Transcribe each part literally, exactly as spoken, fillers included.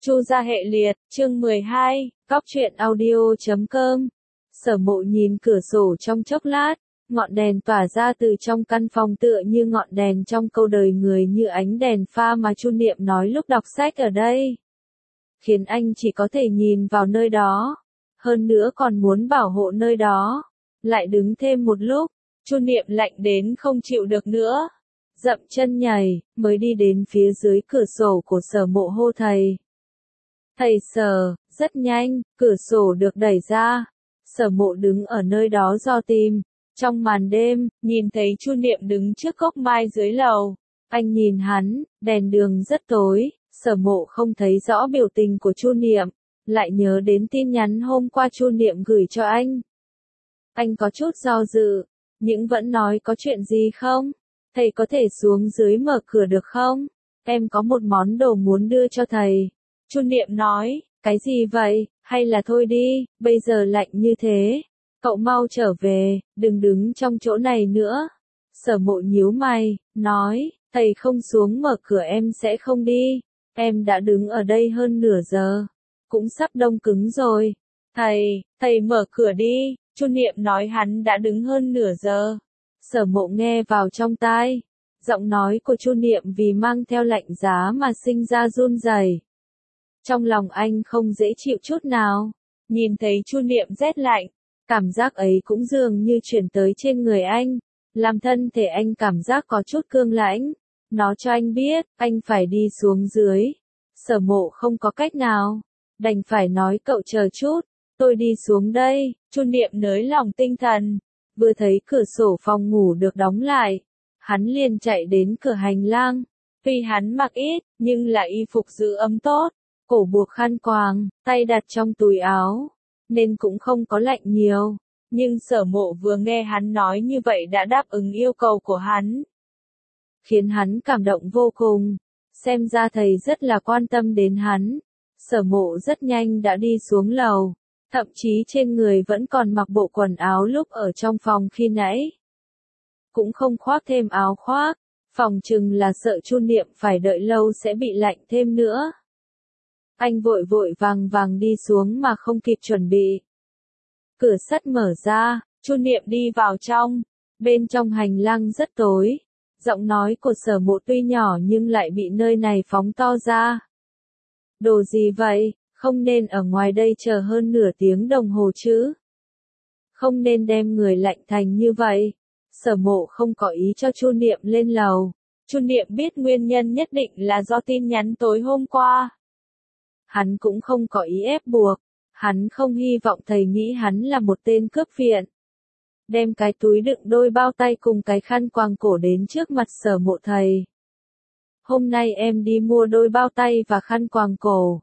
Chu gia hệ liệt, chương mười hai, Cóc truyện audio chấm com. Sở Mộ nhìn cửa sổ trong chốc lát, ngọn đèn tỏa ra từ trong căn phòng tựa như ngọn đèn trong câu đời người, như ánh đèn pha mà Chu Niệm nói lúc đọc sách ở đây. Khiến anh chỉ có thể nhìn vào nơi đó, hơn nữa còn muốn bảo hộ nơi đó. Lại đứng thêm một lúc, Chu Niệm lạnh đến không chịu được nữa. Dậm chân nhảy, mới đi đến phía dưới cửa sổ của Sở Mộ hô thầy. Thầy Sở, rất nhanh, cửa sổ được đẩy ra. Sở Mộ đứng ở nơi đó do tìm. Trong màn đêm, nhìn thấy Chu Niệm đứng trước gốc mai dưới lầu. Anh nhìn hắn, đèn đường rất tối, Sở Mộ không thấy rõ biểu tình của Chu Niệm, lại nhớ đến tin nhắn hôm qua Chu Niệm gửi cho anh. Anh có chút do dự, nhưng vẫn nói có chuyện gì không? Thầy có thể xuống dưới mở cửa được không? Em có một món đồ muốn đưa cho thầy. Chu Niệm nói, cái gì vậy, hay là thôi đi, bây giờ lạnh như thế. Cậu mau trở về, đừng đứng trong chỗ này nữa. Sở Mộ nhíu mày, nói, thầy không xuống mở cửa em sẽ không đi. Em đã đứng ở đây hơn nửa giờ, cũng sắp đông cứng rồi. Thầy, thầy mở cửa đi, Chu Niệm nói hắn đã đứng hơn nửa giờ. Sở Mộ nghe vào trong tai, giọng nói của Chu Niệm vì mang theo lạnh giá mà sinh ra run rẩy. Trong lòng anh không dễ chịu chút nào, nhìn thấy Chu Niệm rét lạnh, cảm giác ấy cũng dường như chuyển tới trên người anh, làm thân thể anh cảm giác có chút cương lãnh. Nó cho anh biết, anh phải đi xuống dưới. Sở Mộ không có cách nào, đành phải nói cậu chờ chút, tôi đi xuống đây. Chu Niệm nới lòng tinh thần, vừa thấy cửa sổ phòng ngủ được đóng lại, hắn liền chạy đến cửa hành lang. Tuy hắn mặc ít, nhưng là y phục giữ ấm tốt, cổ buộc khăn quàng, tay đặt trong túi áo, nên cũng không có lạnh nhiều. Nhưng Sở Mộ vừa nghe hắn nói như vậy đã đáp ứng yêu cầu của hắn, khiến hắn cảm động vô cùng. Xem ra thầy rất là quan tâm đến hắn. Sở Mộ rất nhanh đã đi xuống lầu, thậm chí trên người vẫn còn mặc bộ quần áo lúc ở trong phòng khi nãy. Cũng không khoác thêm áo khoác, phòng chừng là sợ Chu Niệm phải đợi lâu sẽ bị lạnh thêm nữa. Anh vội vội vàng vàng đi xuống mà không kịp chuẩn bị. Cửa sắt mở ra, Chu Niệm đi vào trong. Bên trong hành lang rất tối. Giọng nói của Sở Mộ tuy nhỏ nhưng lại bị nơi này phóng to ra. Đồ gì vậy, không nên ở ngoài đây chờ hơn nửa tiếng đồng hồ chứ. Không nên đem người lạnh thành như vậy. Sở Mộ không có ý cho Chu Niệm lên lầu. Chu Niệm biết nguyên nhân nhất định là do tin nhắn tối hôm qua. Hắn cũng không có ý ép buộc. Hắn không hy vọng thầy nghĩ hắn là một tên cướp viện. Đem cái túi đựng đôi bao tay cùng cái khăn quàng cổ đến trước mặt Sở Mộ thầy. Hôm nay em đi mua đôi bao tay và khăn quàng cổ.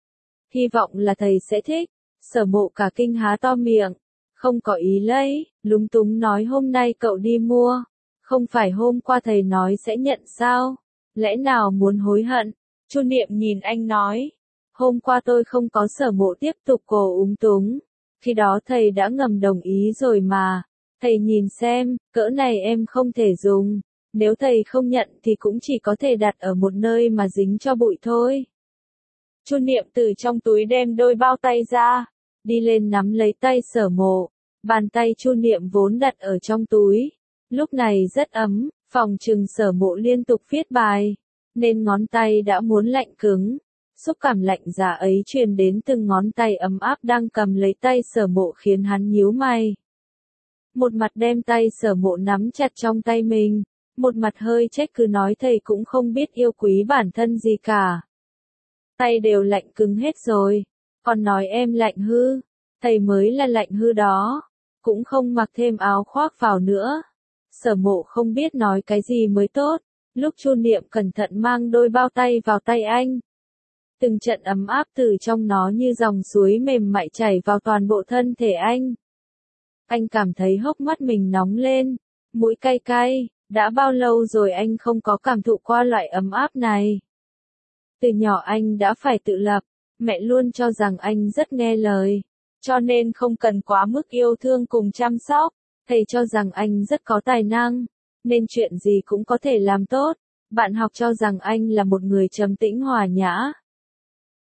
Hy vọng là thầy sẽ thích. Sở Mộ cả kinh há to miệng, không có ý lấy, lúng túng nói hôm nay cậu đi mua. Không phải hôm qua thầy nói sẽ nhận sao? Lẽ nào muốn hối hận? Chu Niệm nhìn anh nói. Hôm qua tôi không có. Sở Mộ tiếp tục cổ úng túng. Khi đó thầy đã ngầm đồng ý rồi mà. Thầy nhìn xem, cỡ này em không thể dùng. Nếu thầy không nhận thì cũng chỉ có thể đặt ở một nơi mà dính cho bụi thôi. Chu Niệm từ trong túi đem đôi bao tay ra, đi lên nắm lấy tay Sở Mộ. Bàn tay Chu Niệm vốn đặt ở trong túi, lúc này rất ấm, phòng trừng Sở Mộ liên tục viết bài, nên ngón tay đã muốn lạnh cứng. Xúc cảm lạnh giá ấy truyền đến từng ngón tay ấm áp đang cầm lấy tay Sở Mộ khiến hắn nhíu mày. Một mặt đem tay Sở Mộ nắm chặt trong tay mình, một mặt hơi trách cứ nói thầy cũng không biết yêu quý bản thân gì cả. Tay đều lạnh cứng hết rồi, còn nói em lạnh hư, thầy mới là lạnh hư đó, cũng không mặc thêm áo khoác vào nữa. Sở Mộ không biết nói cái gì mới tốt, lúc Chu Niệm cẩn thận mang đôi bao tay vào tay anh. Từng trận ấm áp từ trong nó như dòng suối mềm mại chảy vào toàn bộ thân thể anh. Anh cảm thấy hốc mắt mình nóng lên, mũi cay cay, đã bao lâu rồi anh không có cảm thụ qua loại ấm áp này. Từ nhỏ anh đã phải tự lập, mẹ luôn cho rằng anh rất nghe lời, cho nên không cần quá mức yêu thương cùng chăm sóc. Thầy cho rằng anh rất có tài năng, nên chuyện gì cũng có thể làm tốt. Bạn học cho rằng anh là một người trầm tĩnh hòa nhã.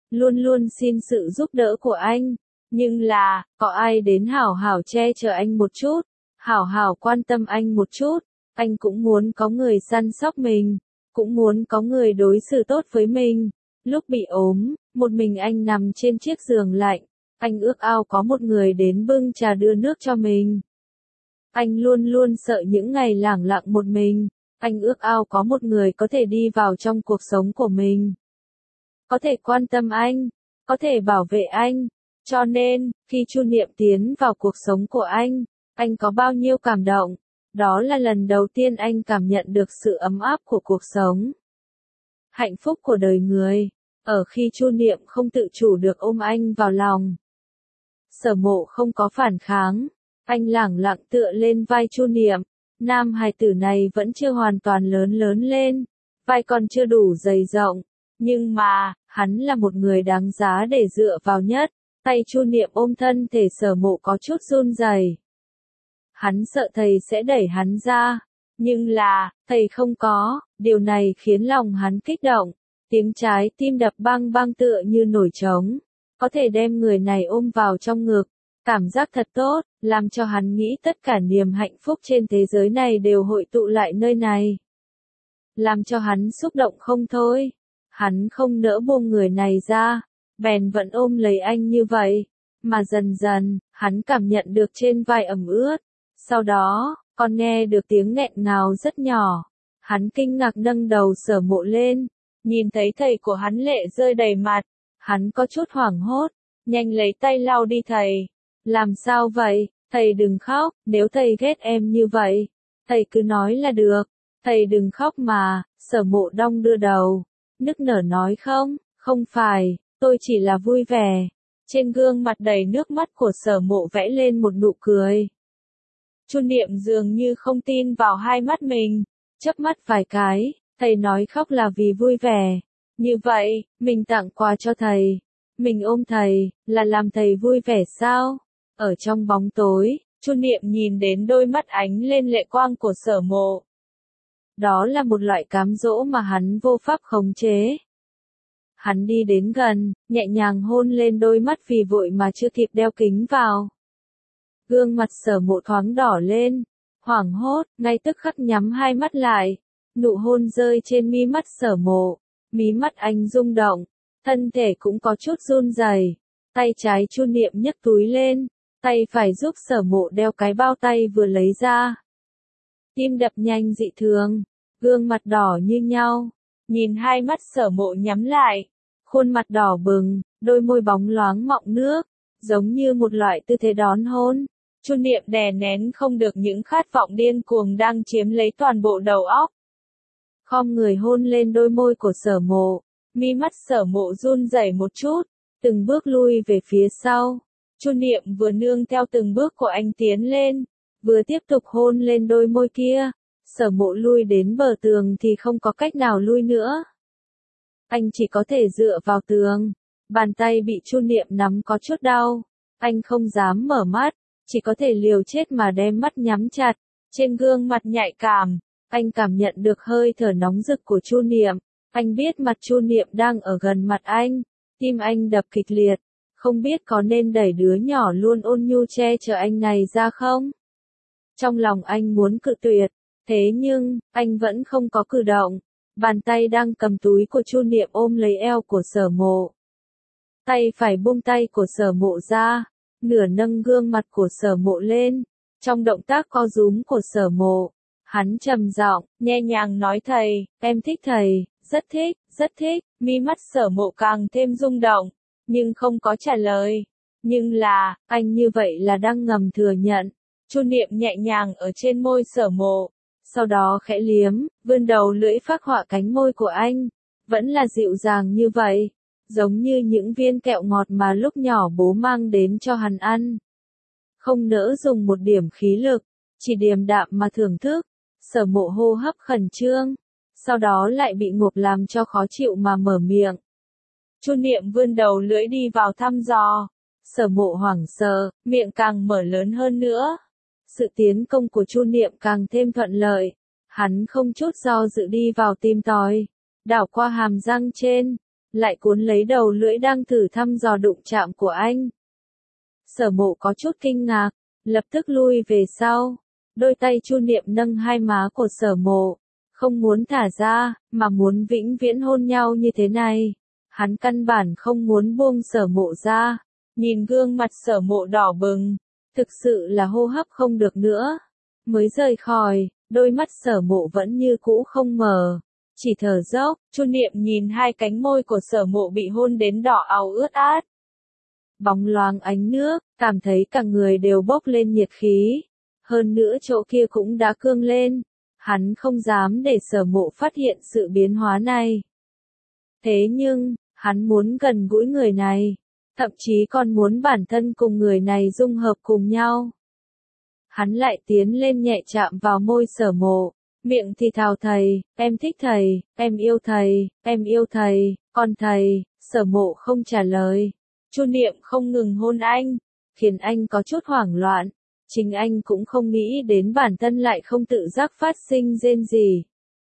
luôn luôn xin sự giúp đỡ của anh. Nhưng là, có ai đến hảo hảo che chở anh một chút, hảo hảo quan tâm anh một chút, anh cũng muốn có người săn sóc mình, cũng muốn có người đối xử tốt với mình. Lúc bị ốm, một mình anh nằm trên chiếc giường lạnh, anh ước ao có một người đến bưng trà đưa nước cho mình. Anh luôn luôn sợ những ngày lẳng lặng một mình, anh ước ao có một người có thể đi vào trong cuộc sống của mình, có thể quan tâm anh, có thể bảo vệ anh. Cho nên, khi Chu Niệm tiến vào cuộc sống của anh, anh có bao nhiêu cảm động. Đó là lần đầu tiên anh cảm nhận được sự ấm áp của cuộc sống. Hạnh phúc của đời người, ở khi Chu Niệm không tự chủ được ôm anh vào lòng. Sở Mộ không có phản kháng, anh lẳng lặng tựa lên vai Chu Niệm. Nam hài tử này vẫn chưa hoàn toàn lớn lớn lên, vai còn chưa đủ dày rộng, nhưng mà, hắn là một người đáng giá để dựa vào nhất. Tay Chu Niệm ôm thân thể Sở Mộ có chút run rẩy. Hắn sợ thầy sẽ đẩy hắn ra, nhưng là, thầy không có, điều này khiến lòng hắn kích động, tiếng trái tim đập bang bang tựa như nổi trống, có thể đem người này ôm vào trong ngực, cảm giác thật tốt, làm cho hắn nghĩ tất cả niềm hạnh phúc trên thế giới này đều hội tụ lại nơi này. Làm cho hắn xúc động không thôi, hắn không nỡ buông người này ra, bèn vẫn ôm lấy anh như vậy, mà dần dần, hắn cảm nhận được trên vai ẩm ướt. Sau đó, còn nghe được tiếng nghẹn ngào rất nhỏ. Hắn kinh ngạc nâng đầu Sở Mộ lên, nhìn thấy thầy của hắn lệ rơi đầy mặt. Hắn có chút hoảng hốt, nhanh lấy tay lau đi thầy. Làm sao vậy, thầy đừng khóc, nếu thầy ghét em như vậy, thầy cứ nói là được. Thầy đừng khóc mà, Sở Mộ đong đưa đầu, nức nở nói không, không phải, tôi chỉ là vui vẻ. Trên gương mặt đầy nước mắt của Sở Mộ vẽ lên một nụ cười. Chu Niệm dường như không tin vào hai mắt mình, chớp mắt vài cái, thầy nói khóc là vì vui vẻ. Như vậy, mình tặng quà cho thầy, mình ôm thầy, là làm thầy vui vẻ sao? Ở trong bóng tối, Chu Niệm nhìn đến đôi mắt ánh lên lệ quang của Sở Mộ. Đó là một loại cám dỗ mà hắn vô pháp khống chế. Hắn đi đến gần, nhẹ nhàng hôn lên đôi mắt vì vội mà chưa kịp đeo kính vào. Gương mặt Sở Mộ thoáng đỏ lên, hoảng hốt, ngay tức khắc nhắm hai mắt lại. Nụ hôn rơi trên mi mắt Sở Mộ, mí mắt anh rung động, thân thể cũng có chút run rẩy. Tay trái Chu Niệm nhấc túi lên, tay phải giúp Sở Mộ đeo cái bao tay vừa lấy ra. Tim đập nhanh dị thường, gương mặt đỏ như nhau, nhìn hai mắt Sở Mộ nhắm lại, khuôn mặt đỏ bừng, đôi môi bóng loáng mọng nước, giống như một loại tư thế đón hôn. Chu Niệm đè nén không được những khát vọng điên cuồng đang chiếm lấy toàn bộ đầu óc. Khom người hôn lên đôi môi của Sở Mộ, mi mắt Sở Mộ run rẩy một chút, từng bước lui về phía sau. Chu Niệm vừa nương theo từng bước của anh tiến lên, vừa tiếp tục hôn lên đôi môi kia. Sở Mộ lui đến bờ tường thì không có cách nào lui nữa. Anh chỉ có thể dựa vào tường, bàn tay bị Chu Niệm nắm có chút đau. Anh không dám mở mắt, chỉ có thể liều chết mà đem mắt nhắm chặt. Trên gương mặt nhạy cảm, anh cảm nhận được hơi thở nóng rực của Chu Niệm. Anh biết mặt Chu Niệm đang ở gần mặt anh, tim anh đập kịch liệt, không biết có nên đẩy đứa nhỏ luôn ôn nhu che chở anh này ra không? Trong lòng anh muốn cự tuyệt, thế nhưng, anh vẫn không có cử động. Bàn tay đang cầm túi của Chu Niệm ôm lấy eo của Sở Mộ. Tay phải buông tay của Sở Mộ ra, nửa nâng gương mặt của Sở Mộ lên. Trong động tác co rúm của Sở Mộ, hắn trầm giọng, nhẹ nhàng nói thầy, em thích thầy, rất thích, rất thích. Mi mắt Sở Mộ càng thêm rung động, nhưng không có trả lời. Nhưng là, anh như vậy là đang ngầm thừa nhận. Chu Niệm nhẹ nhàng ở trên môi Sở Mộ, sau đó khẽ liếm, vươn đầu lưỡi phác họa cánh môi của anh. Vẫn là dịu dàng như vậy, giống như những viên kẹo ngọt mà lúc nhỏ bố mang đến cho hắn ăn. Không nỡ dùng một điểm khí lực, chỉ điềm đạm mà thưởng thức. Sở Mộ hô hấp khẩn trương, sau đó lại bị ngộp làm cho khó chịu mà mở miệng. Chu Niệm vươn đầu lưỡi đi vào thăm dò. Sở Mộ hoảng sợ, miệng càng mở lớn hơn nữa. Sự tiến công của Chu Niệm càng thêm thuận lợi. Hắn không chút do dự đi vào tìm tòi, đảo qua hàm răng trên, lại cuốn lấy đầu lưỡi đang thử thăm dò đụng chạm của anh. Sở Mộ có chút kinh ngạc, lập tức lui về sau. Đôi tay Chu Niệm nâng hai má của Sở Mộ, không muốn thả ra, mà muốn vĩnh viễn hôn nhau như thế này. Hắn căn bản không muốn buông Sở Mộ ra. Nhìn gương mặt Sở Mộ đỏ bừng, thực sự là hô hấp không được nữa. Mới rời khỏi, đôi mắt Sở Mộ vẫn như cũ không mở, chỉ thở dốc. Chu Niệm nhìn hai cánh môi của Sở Mộ bị hôn đến đỏ ào ướt át, bóng loáng ánh nước, cảm thấy cả người đều bốc lên nhiệt khí. Hơn nữa chỗ kia cũng đã cương lên. Hắn không dám để Sở Mộ phát hiện sự biến hóa này. Thế nhưng, hắn muốn gần gũi người này, thậm chí còn muốn bản thân cùng người này dung hợp cùng nhau. Hắn lại tiến lên nhẹ chạm vào môi Sở Mộ, miệng thì thào thầy, em thích thầy, em yêu thầy, em yêu thầy, còn thầy. Sở Mộ không trả lời. Chu Niệm không ngừng hôn anh, khiến anh có chút hoảng loạn. Chính anh cũng không nghĩ đến bản thân lại không tự giác phát sinh rên rỉ.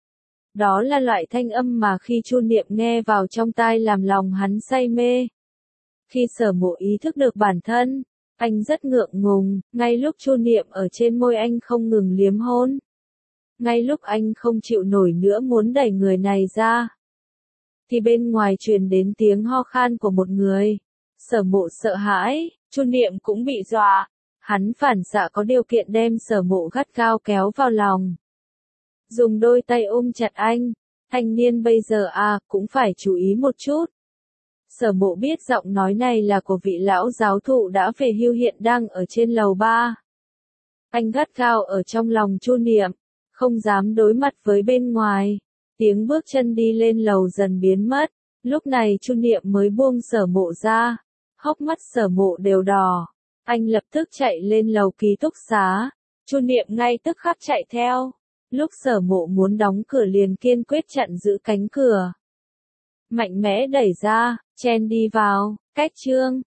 Đó là loại thanh âm mà khi Chu Niệm nghe vào trong tai làm lòng hắn say mê. Khi Sở Mộ ý thức được bản thân, anh rất ngượng ngùng, ngay lúc Chu Niệm ở trên môi anh không ngừng liếm hôn. Ngay lúc anh không chịu nổi nữa muốn đẩy người này ra, thì bên ngoài truyền đến tiếng ho khan của một người. Sở Mộ sợ hãi, Chu Niệm cũng bị dọa. Hắn phản xạ có điều kiện đem Sở Mộ gắt gao kéo vào lòng, dùng đôi tay ôm chặt anh. Thanh niên bây giờ à, cũng phải chú ý một chút. Sở Mộ biết giọng nói này là của vị lão giáo thụ đã về hưu hiện đang ở trên lầu ba. Anh gắt gao ở trong lòng Chu Niệm, không dám đối mặt với bên ngoài. Tiếng bước chân đi lên lầu dần biến mất. Lúc này Chu Niệm mới buông Sở Mộ ra. Hốc mắt Sở Mộ đều đỏ. Anh lập tức chạy lên lầu ký túc xá. Chu Niệm ngay tức khắc chạy theo. Lúc Sở Mộ muốn đóng cửa liền kiên quyết chặn giữ cánh cửa, mạnh mẽ đẩy ra, chen đi vào. Cách chương